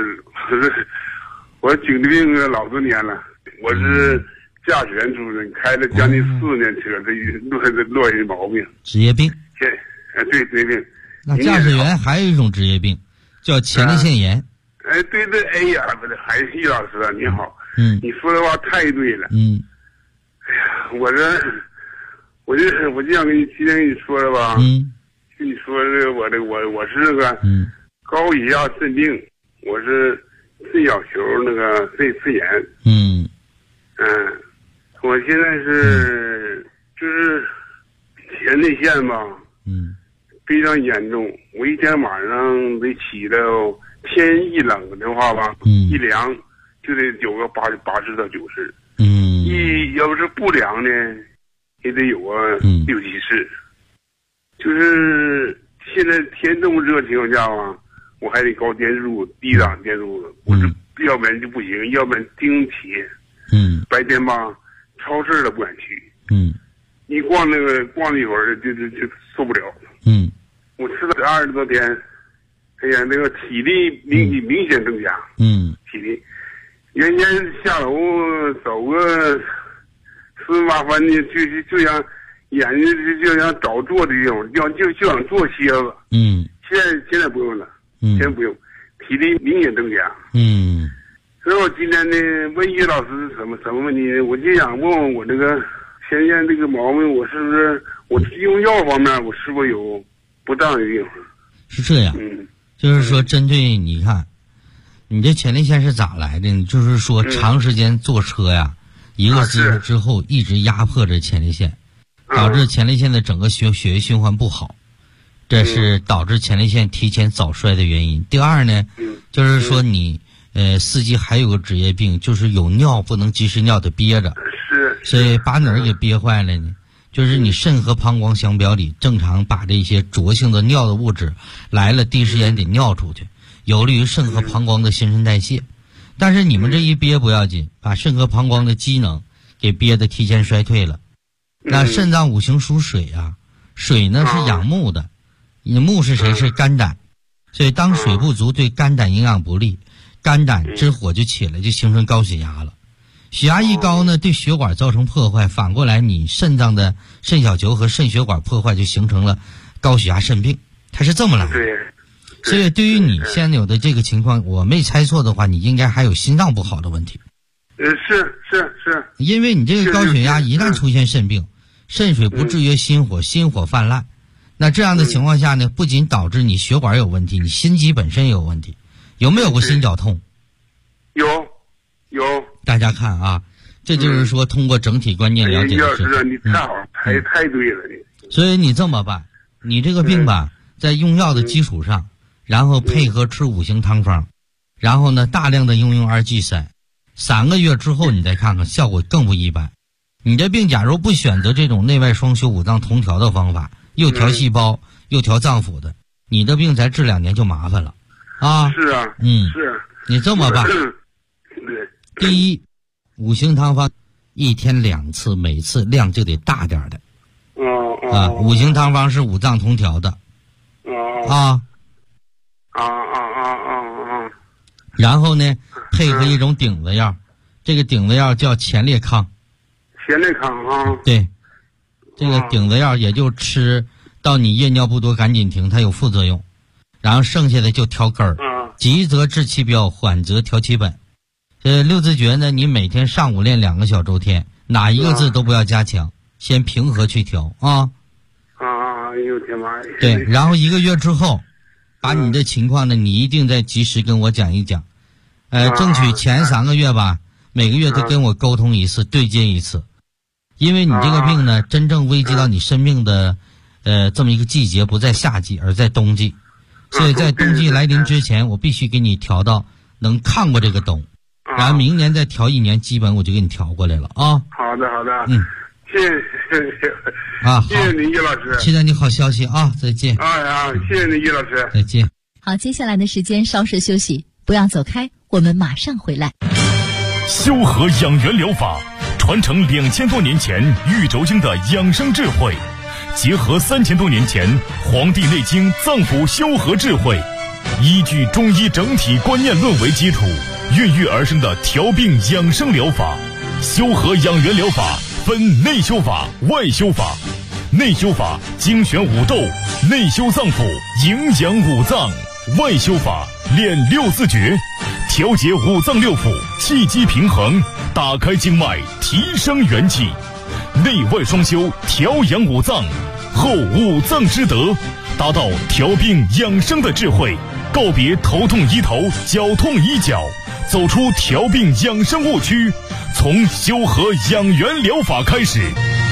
我颈椎病老多年了。我是驾驶员出身，开了将近4年车，这落下毛病。 职业病。 对，职业病。 那驾驶员还有一种职业病，叫前列腺炎。 对，哎呀，不是，还是叶老师啊，你好。你说的话太对了。哎呀，我就想跟你今天跟你说的吧。跟你说的我是那个高血压肾病，我是肾小球那个肾炎。我现在是就是前列腺吧。非常严重。我一天晚上得起到天一冷的话吧，一凉就得有个80到90。要不是不凉呢，也得有个6、7次。就是现在天这么热情况下吧，我还得高电数、低档电数，我是要不然就不行，要不然经起。白天吧，超市都不敢去。一逛一会儿就受不了。我吃了20多天，哎呀，那个体力明显增加。体力，原先下楼走个10八分的，就想眼睛就想找坐的地方，就想坐歇子。现在不用了，现在不用，体力明显增加。所以我今天呢问叶老师什么问题呢？我就想问问我这个前列腺这个毛病，我是不是我用药方面我是不是有不当的地方？ 是这样。就是说针对你看你这前列腺是咋来的？你就是说长时间坐车呀，一个姿势之后一直压迫着前列腺，导致前列腺的整个血液循环不好，这是导致前列腺提前早衰的原因。第二呢，就是说你司机还有个职业病，就是有尿不能及时尿的憋着，所以把哪儿给憋坏了呢？就是你肾和膀胱相表里，正常把这些浊性的尿的物质来了，第一时间得尿出去，有利于肾和膀胱的新陈代谢。但是你们这一憋不要紧，把肾和膀胱的机能给憋得提前衰退了。那肾脏五行属水啊，水呢是养木的，木是谁？是肝胆。所以当水不足，对肝胆营养不利，肝胆之火就起来，就形成高血压了。 血压一高呢，对血管造成破坏，反过来你肾脏的肾小球和肾血管破坏，就形成了高血压肾病，它是这么来的。 对。 所以对于你现有的这个情况，我没猜错的话，你应该还有心脏不好的问题。 是。 因为你这个高血压一旦出现肾病，肾水不制约心火，心火泛滥，那这样的情况下呢，不仅导致你血管有问题，你心肌本身也有问题。有没有过心绞痛？ 有。 大家看啊，这就是说通过整体观念了解的事。 你太好，太对了你。 所以你这么办，你这个病吧，在用药的基础上，然后配合吃5行汤方，然后呢大量的用2G3， 3个月之后你再看看，效果更不一般。你这病假如不选择这种内外双修5脏同调的方法，又调细胞又调脏腑的，你的病才治2年就麻烦了啊。 是啊。是。 你这么办，第一，5行汤方1天2次，每次量就得大点的。5行汤方是5脏同调的。然后呢，配合一种顶子药，这个顶子药叫前列康。对，这个顶子药也就吃到你夜尿不多赶紧停，它有副作用。然后剩下的就调根儿，急则治其标，缓则调其本。6字诀呢，你每天上午练2个小周天，哪一个字都不要加强，先平和去调啊。 哎呦天妈呀！ 对，然后1个月之后，把你的情况呢，你一定再及时跟我讲一讲。争取前3个月吧，每个月都跟我沟通一次，对接一次。因为你这个病呢，真正危及到你生命的这么一个季节不在夏季，而在冬季。所以在冬季来临之前，我必须给你调到能抗过这个冬，然后明年再调1年，基本我就给你调过来了啊。 好的。谢谢谢谢你，叶老师， 期待你好消息啊！再见。 谢谢你，叶老师， 再见。 好，接下来的时间稍事休息，不要走开，我们马上回来。 修和养元疗法传承2000多年前玉轴经的养生智慧，结合3000多年前《黄帝内经》脏腑修和智慧，依据中医整体观念论为基础，孕育而生的调病养生疗法。修和养元疗法分内修法、外修法。内修法精选5窦，内修脏腑，营养5脏；外修法练6字诀，调节5脏6腑，气机平衡，打开经脉，提升元气。内外双修，调养5脏，后5脏之德，达到调病养生的智慧，告别头痛医头，脚痛医脚，走出调病养生误区，从修和养元疗法开始。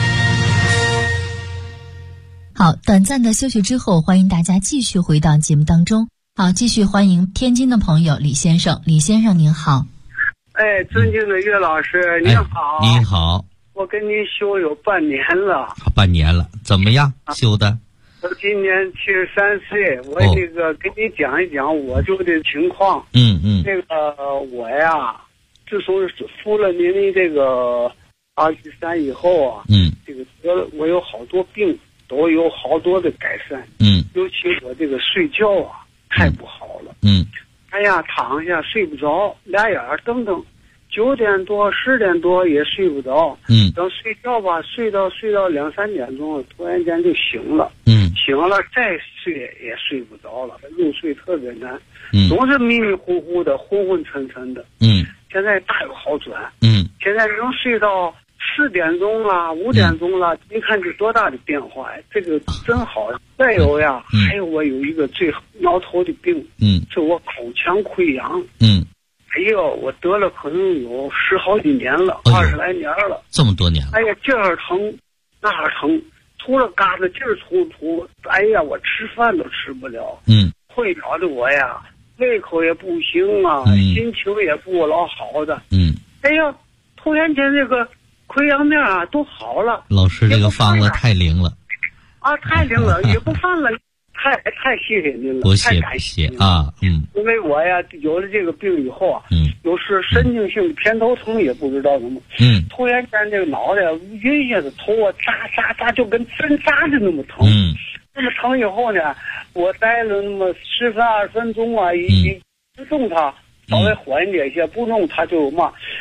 好，短暂的休息之后，欢迎大家继续回到节目当中。好，继续欢迎天津的朋友李先生。李先生您好。 尊敬的岳老师您好。 你好。 我跟您修有半年了。 半年了，怎么样修的？ 我今年73岁，我这个跟你讲一讲我就的情况。这个我呀，自从服了您的这个2G3以后啊，这个我有好多病都有好多的改善。尤其我这个睡觉啊太不好了。哎呀，躺下睡不着，俩眼瞪瞪，9点多10点多也睡不着。等睡觉吧，睡到2、3点钟，突然间就醒了。醒了再睡也睡不着了，入睡特别难。总是迷迷糊糊的，昏昏沉沉的。现在大有好转。现在能睡到4点钟了，5点钟了，你看这多大的变化呀！这个真好。再有呀，还有我有一个最挠头的病，是我口腔溃疡。哎呦，我得了可能有10好几年了，20来年了， 这么多年了。 哎呀，这儿疼那儿疼，吐了嘎子劲儿吐，哎呀，我吃饭都吃不了。困扰的我呀，胃口也不行啊，心情也不老好的。哎呀，突然间这个溃疡面啊都好了。 老师这个方子太灵了。 太灵了，也不犯了。太谢谢您了， 不谢啊。 因为我呀有了这个病以后啊，有时神经性偏头疼也不知道怎么，突然间这个脑袋晕下的头啊扎就跟针扎的那么疼。那么疼以后呢，我待了那么10分20分钟啊，一动它稍微缓解一些，不弄它就嘛，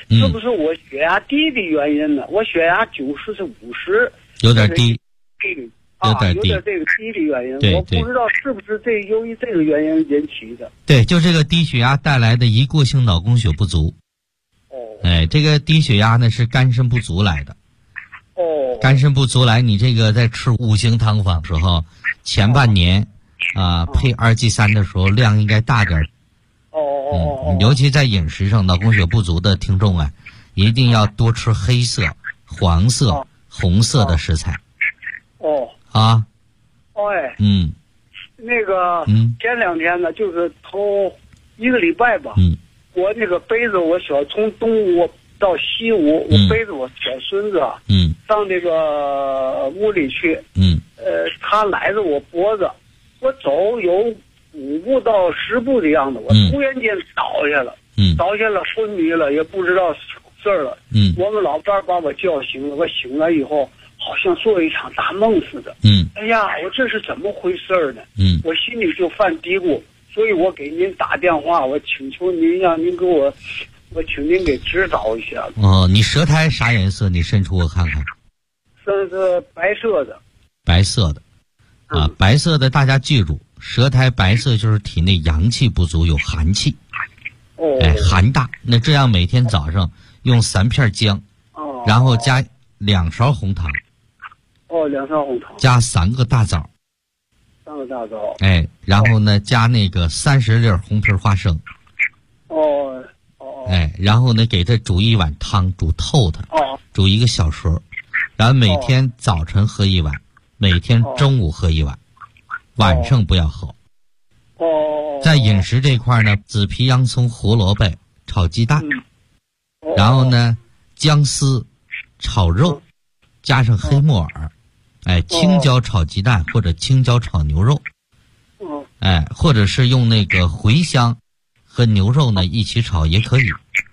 是不是我血压低的原因呢？我血压90是50， 有点低。 有点这个低的原因，我不知道是不是由于这个原因引起的。 对，就这个低血压带来的一过性脑供血不足。这个低血压呢是肝肾不足来的。肝肾不足来，你这个在吃5型汤方时候，前半年配2G3的时候量应该大点。尤其在饮食上，脑供血不足的听众啊，一定要多吃黑色、黄色、红色的食材。 那个前2天呢，就是头1个礼拜吧，我那个背着我从东屋到西屋，我背着我小孙子上那个屋里去，他揽着我脖子，我走有5步到10步的样子，我突然间倒下了，昏迷了，也不知道事儿了。我们老伴把我叫醒了，我醒了以后好像做了一场大梦似的。哎呀，我这是怎么回事呢？我心里就犯嘀咕，所以我给您打电话，我请求您让您给我请您给指导一下。 你舌苔啥颜色？你伸出我看看。 是白色的。 白色的，白色的大家记住，舌苔白色就是体内阳气不足，有寒气。寒大。那这样每天早上用3片姜，然后加2勺红糖。 2勺红糖。 加3个大枣。 3个大枣。 然后呢，加那个30粒红皮花生。然后呢，给它煮一碗汤，煮透它。煮1个小时，然后每天早晨喝1碗，每天中午喝1碗，晚上不要喝。在饮食这块呢，紫皮洋葱、胡萝卜炒鸡蛋，然后呢，姜丝炒肉，加上黑木耳，青椒炒鸡蛋或者青椒炒牛肉，或者是用那个茴香和牛肉呢一起炒也可以。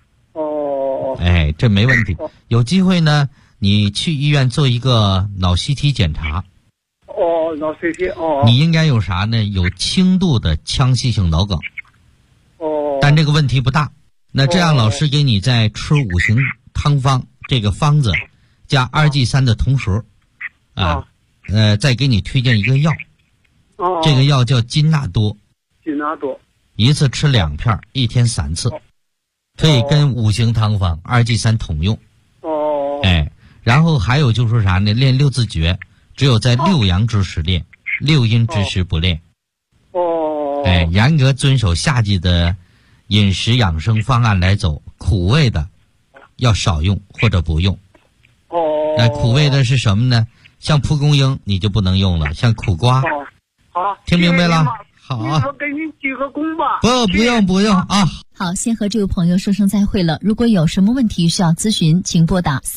这没问题。有机会呢，你去医院做一个脑 CT 检查。 脑 CT。 你应该有啥呢？有轻度的腔隙性脑梗。但这个问题不大。那这样老师给你在吃5型汤方这个方子加2G3的同时，再给你推荐一个药。这个药叫金纳多。一次吃2片，1天3次，可以跟5型汤方2G3统用。然后还有就是啥呢？练6字诀，只有在6阳之时练，6阴之时不练。严格遵守夏季的饮食养生方案来走，苦味的要少用或者不用。苦味的是什么呢？像蒲公英你就不能用了，像苦瓜。听明白了？好啊， 我给您鞠个躬吧。 不用啊。 好，先和这位朋友说声再会了。如果有什么问题需要咨询，请拨打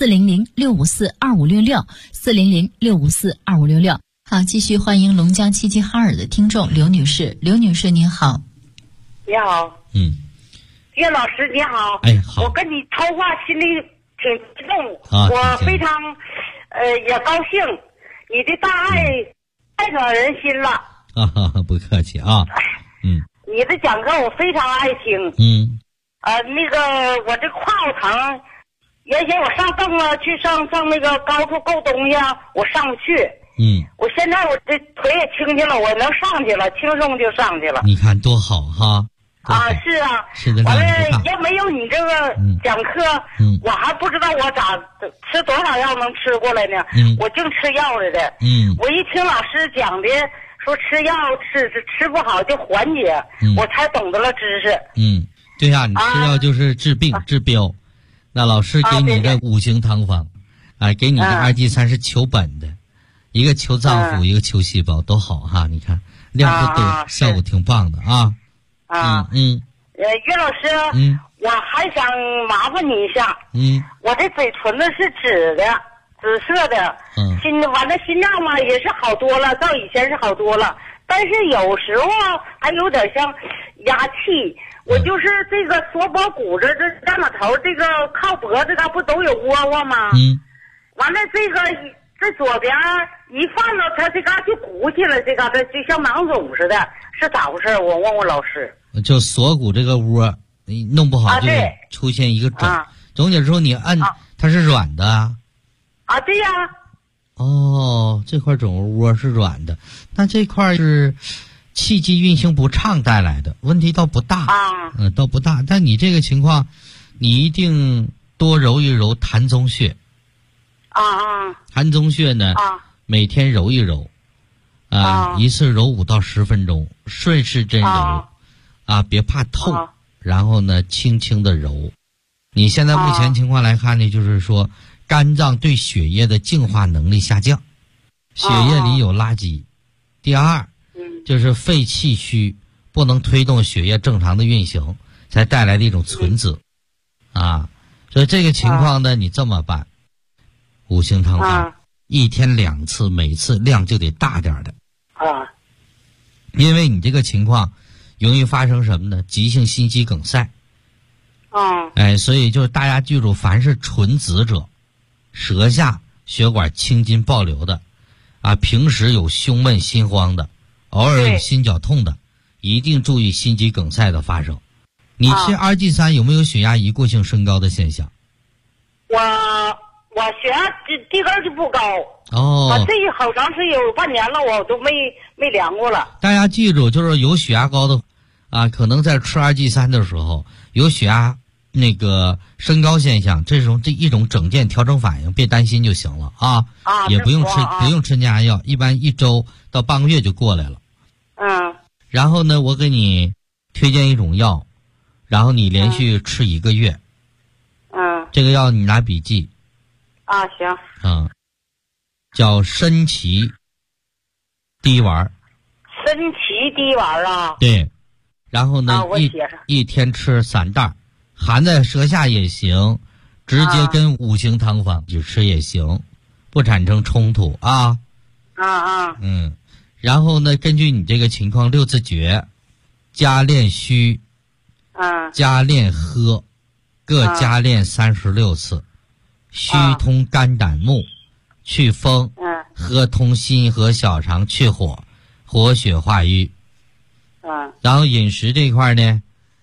400-654-2566，400-654-2566。好，继续欢迎龙江齐齐哈尔的听众刘女士。刘女士您好。 你好。岳老师你好。 好。 我跟你通话心里挺激动，我非常也高兴，你的大爱太感人心了。 不客气啊。 你的讲课我非常爱听。那个我这胯疼，原先我上凳了，去上那个高处够东西，我上不去。我现在我这腿也轻去了，我能上去了，轻松就上去了。 你看多好哈。 是啊。 是的。 完了，要没有你这个讲课，我还不知道我咋吃多少药能吃过来呢。我净吃药来的。我一听老师讲的。说吃药吃不好就缓解，我才懂得了知识。 对呀，你吃药就是治病治标。那老师给你的5型汤方，给你的2G3是求本的，一个求脏腑，一个求细胞，都好哈。你看量不多，效果挺棒的啊。 岳老师，我还想麻烦你一下。我这嘴唇子是紫色的，完了心脏嘛也是好多了，到以前是好多了，但是有时候还有点像压气。我就是这个锁脖骨这肩膀头这个靠脖子这不都有窝窝吗？完了这左边一放到它这嘎就鼓起来，这嘎达就像囊肿似的，是咋回事？我问问老师。 就锁骨这个窝，你弄不好就出现一个肿。 总解之后你按它是软的啊？ 啊，对呀。 哦，这块肿窝是软的，那这块是气机运行不畅带来的，问题倒不大啊。 倒不大，但你这个情况，你一定多揉一揉膻中穴。膻中穴呢，每天揉一揉，一次揉5到10分钟，顺时针揉，别怕痛，然后呢，轻轻的揉。你现在目前情况来看呢，就是说肝脏对血液的净化能力下降，血液里有垃圾。第二，就是肺气虚，不能推动血液正常的运行，才带来的一种存子。所以这个情况呢，你这么办。五行汤饭1天2次，每次量就得大点的。因为你这个情况容易发生什么呢？急性心肌梗塞。所以就是大家记住，凡是纯子者，舌下血管青筋暴流的，平时有胸闷心慌的，偶尔有心绞痛的，一定注意心肌梗塞的发生。你吃2G3有没有血压一过性升高的现象？ 我血压低根就不高。这好长时间有半年了，我都没量过了。 大家记住，就是有血压高的可能在吃2G3的时候有血压那个升高现象，这一种整件调整反应，别担心就行了也不用吃降压药，一般1周到半个月就过来了。然后呢，我给你推荐一种药，然后你连续吃1个月。这个药你拿笔记。 行。 叫参芪滴丸。 参芪滴丸对。然后呢，一天吃3袋，含在舌下也行，直接跟五行汤方去吃也行，不产生冲突然后呢，根据你这个情况，6字诀，加练虚，加练喝，各加练36次。虚通肝胆目，去风；喝通心和小肠，去火，活血化瘀。然后饮食这一块呢，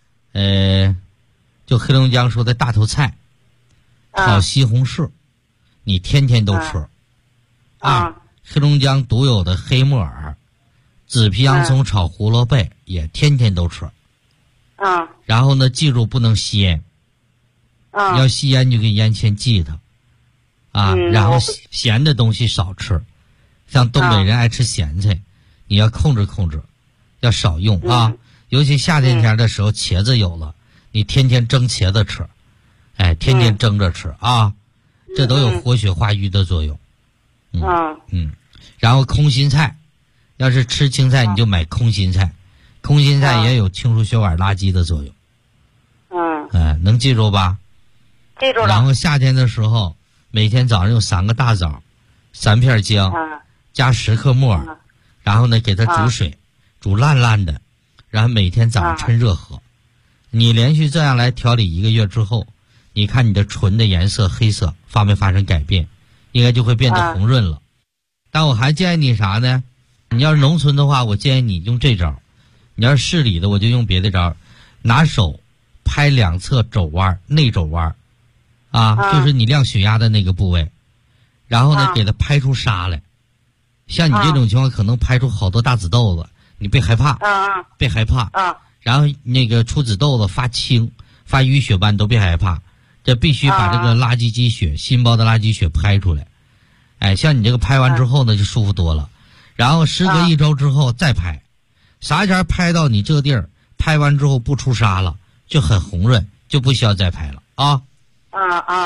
就黑龙江说的大头菜，炒西红柿，你天天都吃。黑龙江独有的黑木耳，紫皮洋葱炒胡萝卜也天天都吃。然后呢，记住不能吸烟。要吸烟就给烟签记它。然后咸的东西少吃，像东北人爱吃咸菜，你要控制控制，要少用尤其夏天前的时候，茄子有了，你天天蒸茄子吃，天天蒸着吃这都有活血化瘀的作用。然后空心菜，要是吃青菜你就买空心菜，空心菜也有清除血管垃圾的作用。能记住吧？ 记住了。 然后夏天的时候，每天早上用3个大枣，3片姜，加10克木耳，然后呢给它煮水，煮烂烂的，然后每天早上趁热喝。你连续这样来调理1个月之后，你看你的唇的颜色黑色发没发生改变，应该就会变得红润了。但我还建议你啥呢？你要是农村的话，我建议你用这招；你要是市里的，我就用别的招。拿手拍2侧肘弯，内肘弯。就是你量血压的那个部位，然后呢，给它拍出痧来。像你这种情况，可能拍出好多大紫豆子，你别害怕，别害怕。然后那个出紫豆子发青、发淤血斑都别害怕，这必须把这个垃圾积血、心包的垃圾血拍出来。像你这个拍完之后呢，就舒服多了。然后时隔1周之后再拍，啥前拍到你这地儿，拍完之后不出痧了，就很红润，就不需要再拍了